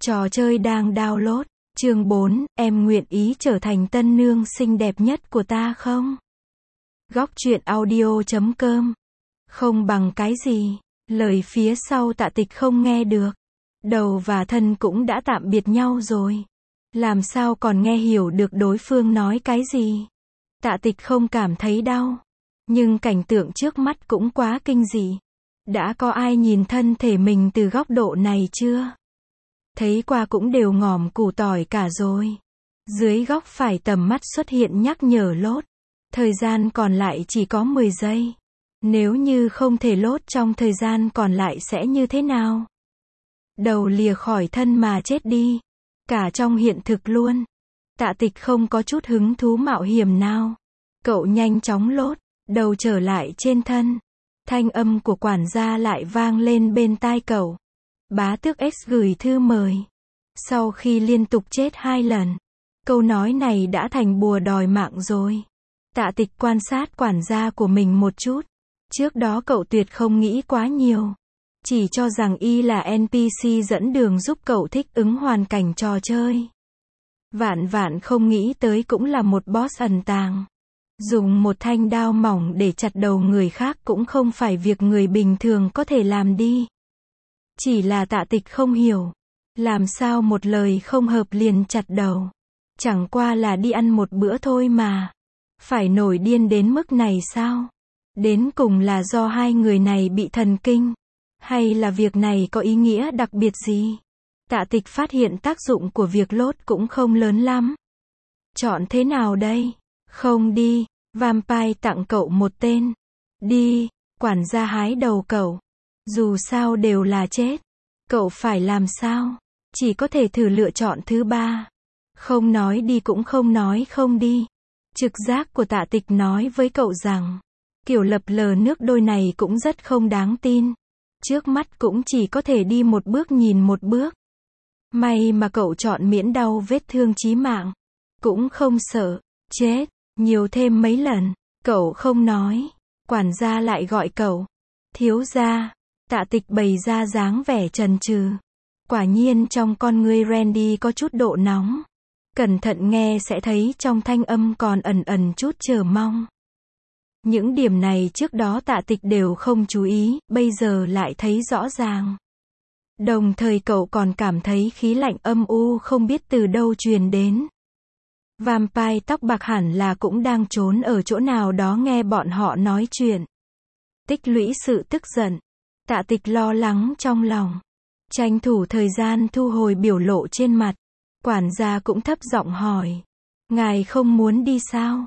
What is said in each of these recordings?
Trò chơi đang download. Chương 4, em nguyện ý trở thành tân nương xinh đẹp nhất của ta không? Góc truyện audio.com. Không bằng cái gì? Lời phía sau Tạ Tịch không nghe được. Đầu và thân cũng đã tạm biệt nhau rồi. Làm sao còn nghe hiểu được đối phương nói cái gì? Tạ Tịch không cảm thấy đau. Nhưng cảnh tượng trước mắt cũng quá kinh dị. Đã có ai nhìn thân thể mình từ góc độ này chưa? Thấy qua cũng đều ngòm củ tỏi cả rồi. Dưới góc phải tầm mắt xuất hiện nhắc nhở lốt. Thời gian còn lại chỉ có 10 giây. Nếu như không thể lốt trong thời gian còn lại sẽ như thế nào? Đầu lìa khỏi thân mà chết đi. Cả trong hiện thực luôn. Tạ Tịch không có chút hứng thú mạo hiểm nào. Cậu nhanh chóng lốt, đầu trở lại trên thân. Thanh âm của quản gia lại vang lên bên tai cậu. Bá tước X gửi thư mời. Sau khi liên tục chết 2 lần, câu nói này đã thành bùa đòi mạng rồi. Tạ Tịch quan sát quản gia của mình một chút. Trước đó cậu tuyệt không nghĩ quá nhiều. Chỉ cho rằng y là NPC dẫn đường giúp cậu thích ứng hoàn cảnh trò chơi. Vạn vạn không nghĩ tới cũng là một boss ẩn tàng. Dùng một thanh đao mỏng để chặt đầu người khác cũng không phải việc người bình thường có thể làm đi. Chỉ là Tạ Tịch không hiểu. Làm sao một lời không hợp liền chặt đầu. Chẳng qua là đi ăn một bữa thôi mà. Phải nổi điên đến mức này sao? Đến cùng là do hai người này bị thần kinh. Hay là việc này có ý nghĩa đặc biệt gì? Tạ Tịch phát hiện tác dụng của việc lốt cũng không lớn lắm. Chọn thế nào đây? Không đi. Vampire tặng cậu một tên. Đi. Quản gia hái đầu cậu. Dù sao đều là chết. Cậu phải làm sao? Chỉ có thể thử lựa chọn thứ ba. Không nói đi cũng không nói không đi. Trực giác của Tạ Tịch nói với cậu rằng, kiểu lập lờ nước đôi này cũng rất không đáng tin. Trước mắt cũng chỉ có thể đi một bước nhìn một bước. May mà cậu chọn miễn đau vết thương chí mạng. Cũng không sợ chết nhiều thêm mấy lần. Cậu không nói. Quản gia lại gọi cậu. Thiếu gia. Tạ Tịch bày ra dáng vẻ chần chừ. Quả nhiên trong con ngươi Randy có chút độ nóng. Cẩn thận nghe sẽ thấy trong thanh âm còn ẩn ẩn chút chờ mong. Những điểm này trước đó Tạ Tịch đều không chú ý, bây giờ lại thấy rõ ràng. Đồng thời cậu còn cảm thấy khí lạnh âm u không biết từ đâu truyền đến. Vampire tóc bạc hẳn là cũng đang trốn ở chỗ nào đó nghe bọn họ nói chuyện. Tích lũy sự tức giận. Tạ Tịch lo lắng trong lòng. Tranh thủ thời gian thu hồi biểu lộ trên mặt. Quản gia cũng thấp giọng hỏi. Ngài không muốn đi sao?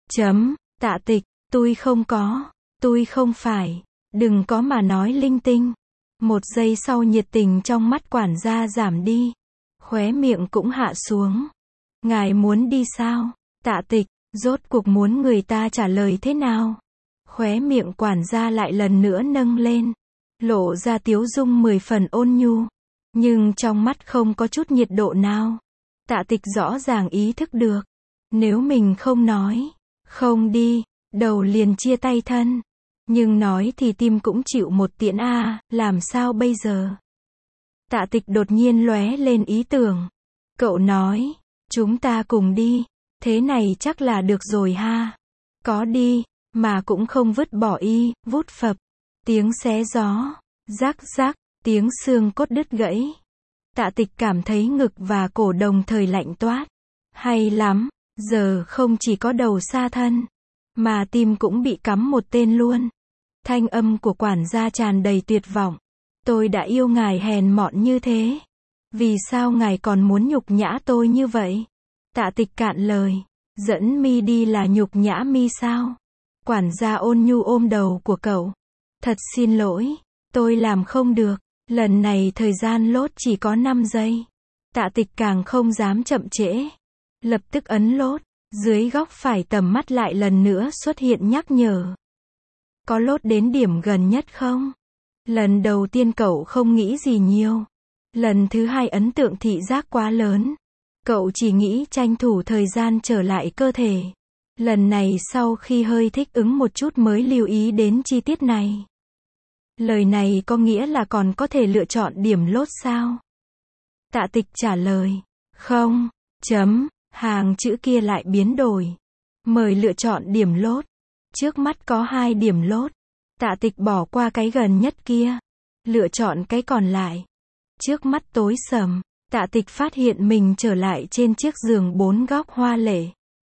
Tạ Tịch, tôi không có. Tôi không phải. Đừng có mà nói linh tinh. Một giây sau nhiệt tình trong mắt quản gia giảm đi. Khóe miệng cũng hạ xuống. Ngài muốn đi sao? Tạ Tịch, rốt cuộc muốn người ta trả lời thế nào? Khóe miệng quản gia lại lần nữa nâng lên. Lộ ra tiếu dung 10 phần ôn nhu. Nhưng trong mắt không có chút nhiệt độ nào. Tạ Tịch rõ ràng ý thức được. Nếu mình không nói, không đi, đầu liền chia tay thân. Nhưng nói thì tim cũng chịu một tiễn làm sao bây giờ? Tạ Tịch đột nhiên lóe lên ý tưởng. Cậu nói, chúng ta cùng đi. Thế này chắc là được rồi ha. Có đi, mà cũng không vứt bỏ y, vút phập. Tiếng xé gió, rắc rắc, tiếng xương cốt đứt gãy. Tạ Tịch cảm thấy ngực và cổ đồng thời lạnh toát. Hay lắm, giờ không chỉ có đầu xa thân, mà tim cũng bị cắm một tên luôn. Thanh âm của quản gia tràn đầy tuyệt vọng. Tôi đã yêu ngài hèn mọn như thế. Vì sao ngài còn muốn nhục nhã tôi như vậy? Tạ Tịch cạn lời. Dẫn mi đi là nhục nhã mi sao? Quản gia ôn nhu ôm đầu của cậu. Thật xin lỗi, tôi làm không được. Lần này thời gian lốt chỉ có 5 giây. Tạ Tịch càng không dám chậm trễ. Lập tức ấn lốt. Dưới góc phải tầm mắt lại lần nữa xuất hiện nhắc nhở. Có lốt đến điểm gần nhất không? Lần đầu tiên cậu không nghĩ gì nhiều. Lần thứ hai ấn tượng thị giác quá lớn. Cậu chỉ nghĩ tranh thủ thời gian trở lại cơ thể. Lần này sau khi hơi thích ứng một chút mới lưu ý đến chi tiết này. Lời này có nghĩa là còn có thể lựa chọn điểm lốt sao? Tạ Tịch trả lời. Không, chấm, hàng chữ kia lại biến đổi. Mời lựa chọn điểm lốt. Trước mắt có 2 điểm lốt. Tạ Tịch bỏ qua cái gần nhất kia. Lựa chọn cái còn lại. Trước mắt tối sầm, Tạ Tịch phát hiện mình trở lại trên chiếc giường 4 góc hoa lệ.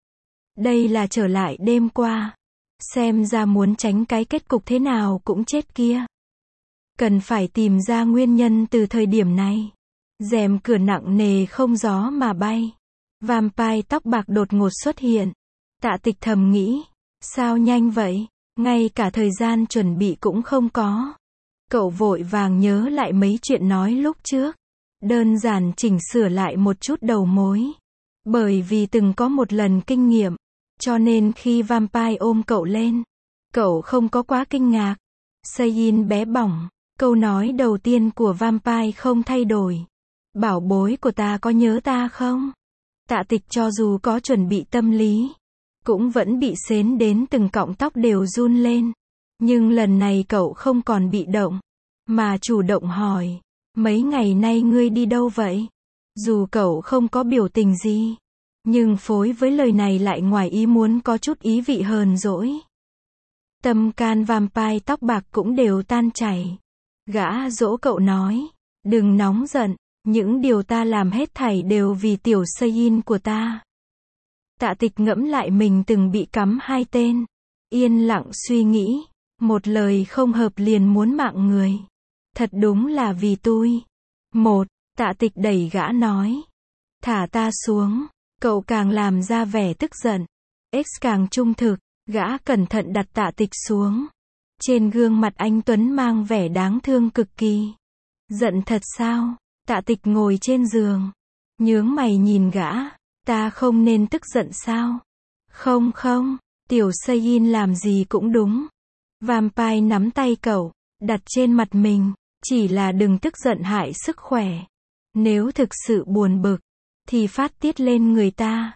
Đây là trở lại đêm qua. Xem ra muốn tránh cái kết cục thế nào cũng chết kia. Cần phải tìm ra nguyên nhân từ thời điểm này. Rèm cửa nặng nề không gió mà bay. Vampire tóc bạc đột ngột xuất hiện. Tạ Tịch thầm nghĩ. Sao nhanh vậy? Ngay cả thời gian chuẩn bị cũng không có. Cậu vội vàng nhớ lại mấy chuyện nói lúc trước. Đơn giản chỉnh sửa lại một chút đầu mối. Bởi vì từng có một lần kinh nghiệm. Cho nên khi Vampire ôm cậu lên, cậu không có quá kinh ngạc. Seiyin bé bỏng. Câu nói đầu tiên của Vampire không thay đổi. Bảo bối của ta có nhớ ta không? Tạ Tịch cho dù có chuẩn bị tâm lý, cũng vẫn bị sến đến từng cọng tóc đều run lên. Nhưng lần này cậu không còn bị động, mà chủ động hỏi. Mấy ngày nay ngươi đi đâu vậy? Dù cậu không có biểu tình gì, nhưng phối với lời này lại ngoài ý muốn có chút ý vị hờn dỗi. Tâm can Vampire tóc bạc cũng đều tan chảy. Gã dỗ cậu nói. Đừng nóng giận, những điều ta làm hết thảy đều vì tiểu Seiyin của ta. Tạ Tịch ngẫm lại mình từng bị cắm 2 tên. Yên lặng suy nghĩ. Một lời không hợp liền muốn mạng người. Thật đúng là vì tôi. Tạ Tịch đẩy gã nói. Thả ta xuống. Cậu càng làm ra vẻ tức giận. X càng trung thực. Gã cẩn thận đặt Tạ Tịch xuống. Trên gương mặt anh Tuấn mang vẻ đáng thương cực kỳ. Giận thật sao? Tạ Tịch ngồi trên giường. Nhướng mày nhìn gã. Ta không nên tức giận sao? Không, tiểu Seiyin làm gì cũng đúng. Vampire nắm tay cậu, đặt trên mặt mình. Chỉ là đừng tức giận hại sức khỏe. Nếu thực sự buồn bực, thì phát tiết lên người ta.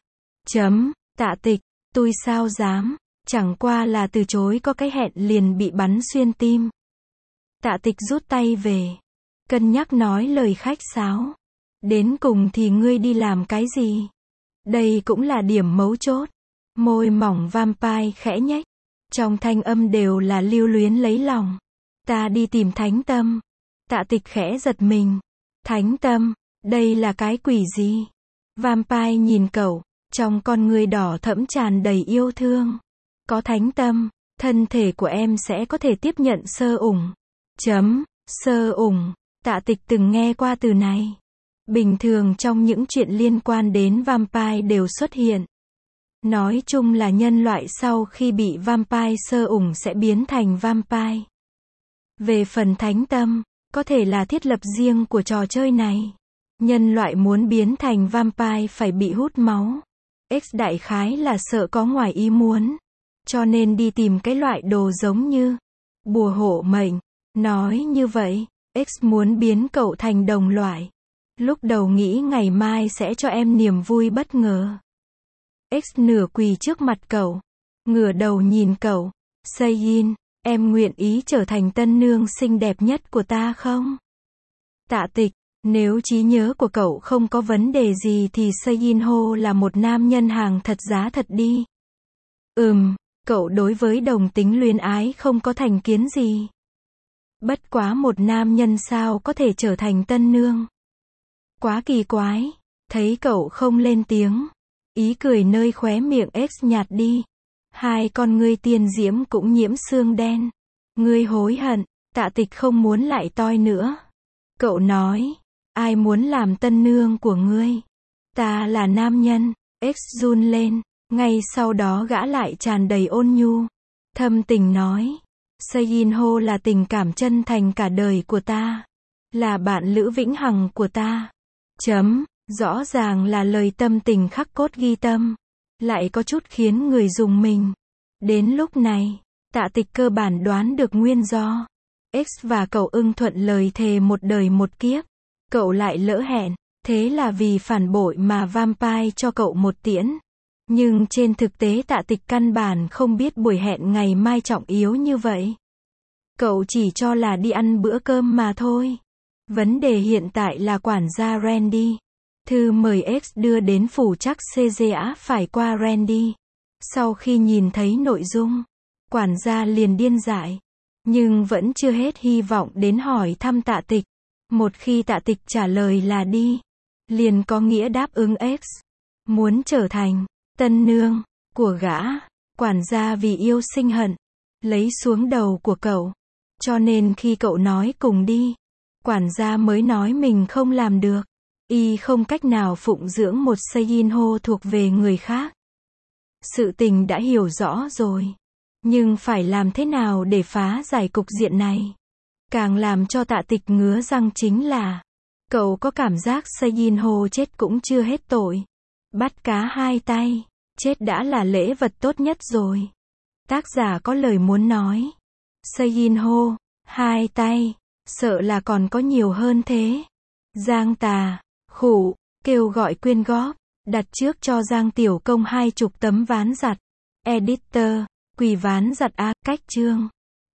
Tạ Tịch, tôi sao dám, chẳng qua là từ chối có cái hẹn liền bị bắn xuyên tim. Tạ Tịch rút tay về, cân nhắc nói lời khách sáo. Đến cùng thì ngươi đi làm cái gì? Đây cũng là điểm mấu chốt. Môi mỏng Vampire khẽ nhếch, trong thanh âm đều là lưu luyến lấy lòng. Ta đi tìm Thánh Tâm. Tạ Tịch khẽ giật mình. Thánh Tâm, đây là cái quỷ gì? Vampire nhìn cậu, trong con ngươi đỏ thẫm tràn đầy yêu thương. Có Thánh Tâm, thân thể của em sẽ có thể tiếp nhận sơ ủng. Sơ ủng, Tạ Tịch từng nghe qua từ này. Bình thường trong những chuyện liên quan đến Vampire đều xuất hiện. Nói chung là nhân loại sau khi bị Vampire sơ ủng sẽ biến thành Vampire. Về phần Thánh Tâm, có thể là thiết lập riêng của trò chơi này. Nhân loại muốn biến thành Vampire phải bị hút máu. X đại khái là sợ có ngoài ý muốn. Cho nên đi tìm cái loại đồ giống như bùa hộ mệnh. Nói như vậy, X muốn biến cậu thành đồng loại. Lúc đầu nghĩ ngày mai sẽ cho em niềm vui bất ngờ. X nửa quỳ trước mặt cậu, ngửa đầu nhìn cậu. Seiyin, em nguyện ý trở thành tân nương xinh đẹp nhất của ta không? Tạ Tịch, nếu trí nhớ của cậu không có vấn đề gì thì Seiyin Ho là một nam nhân hàng thật giá thật đi. Cậu đối với đồng tính luyến ái không có thành kiến gì. Bất quá một nam nhân sao có thể trở thành tân nương? Quá kỳ quái. Thấy cậu không lên tiếng, ý cười nơi khóe miệng X nhạt đi. 2 con ngươi tiên diễm cũng nhiễm xương đen. Ngươi hối hận? Tạ Tịch không muốn lại toi nữa. Cậu nói, ai muốn làm tân nương của ngươi? Ta là nam nhân. X run lên. Ngay sau đó gã lại tràn đầy ôn nhu, thâm tình nói. Seiyin Ho là tình cảm chân thành cả đời của ta. Là bạn lữ vĩnh hằng của ta. Rõ ràng là lời tâm tình khắc cốt ghi tâm. Lại có chút khiến người rùng mình. Đến lúc này, Tạ Tịch cơ bản đoán được nguyên do. X và cậu ưng thuận lời thề một đời một kiếp. Cậu lại lỡ hẹn. Thế là vì phản bội mà Vampire cho cậu một tiễn. Nhưng trên thực tế Tạ Tịch căn bản không biết buổi hẹn ngày mai trọng yếu như vậy. Cậu chỉ cho là đi ăn bữa cơm mà thôi. Vấn đề hiện tại là quản gia Randy. Thư mời X đưa đến phủ chắc CGA phải qua Randy. Sau khi nhìn thấy nội dung, quản gia liền điên dại. Nhưng vẫn chưa hết hy vọng đến hỏi thăm Tạ Tịch. Một khi Tạ Tịch trả lời là đi, liền có nghĩa đáp ứng X. Muốn trở thành tân nương của gã. Quản gia vì yêu sinh hận, lấy xuống đầu của cậu. Cho nên khi cậu nói cùng đi, quản gia mới nói mình không làm được. Y không cách nào phụng dưỡng một Seinho thuộc về người khác. Sự tình đã hiểu rõ rồi. Nhưng phải làm thế nào để phá giải cục diện này? Càng làm cho Tạ Tịch ngứa răng chính là, cậu có cảm giác Seinho chết cũng chưa hết tội. Bắt cá hai tay, chết đã là lễ vật tốt nhất rồi. Tác giả có lời muốn nói. Seinho, hai tay, sợ là còn có nhiều hơn thế. Giang Tà, khụ, kêu gọi quyên góp, đặt trước cho Giang Tiểu Công 20 tấm ván giặt. Editor, quỳ ván giặt cách chương.